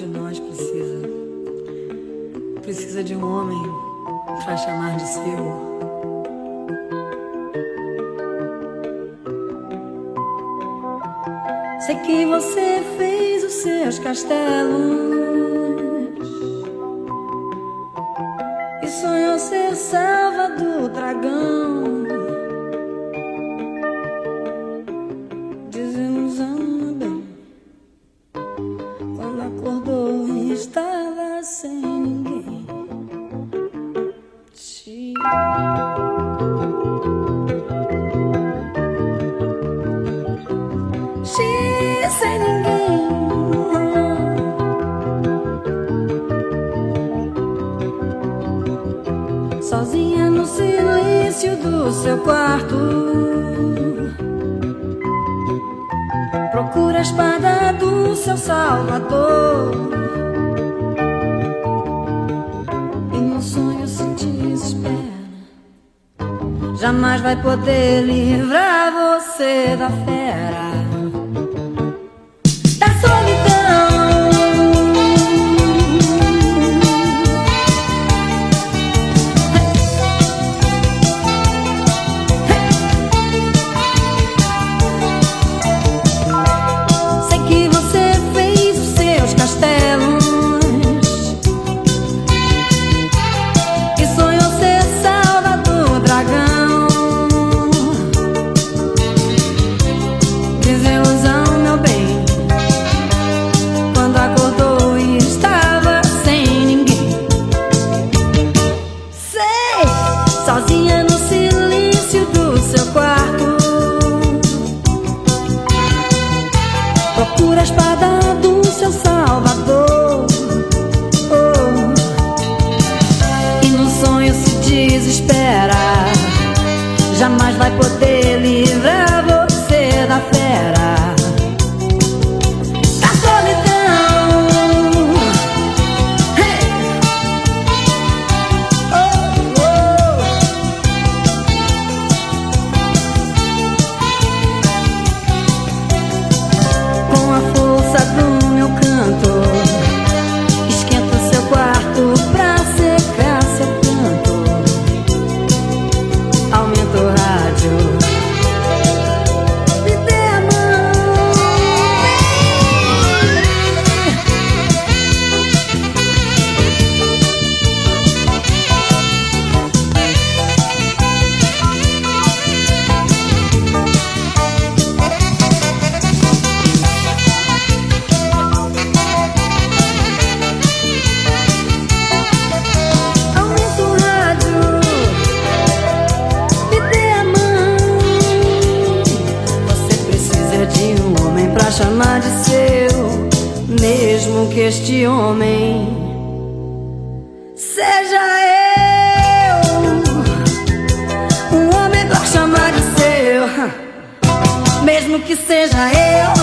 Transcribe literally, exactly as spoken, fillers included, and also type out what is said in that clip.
de nós precisa Precisa de um homem pra chamar de seu. Sei que você fez os seus castelos e sonhou ser salva do dragão. Desilusão, bem, quando acordou e estava sem ninguém. Te... sem ninguém, sozinha no silêncio do seu quarto, procura a espada do seu salvador, e no sonho se desespera, jamais vai poder livrar você da fera. Sozinha no silêncio do seu quarto, procura a espada do seu salvador, oh. E no sonho se desespera, jamais vai poder livrar você da fera. Chamar de seu, mesmo que este homem seja eu. Um homem pra chamar de seu, mesmo que seja eu.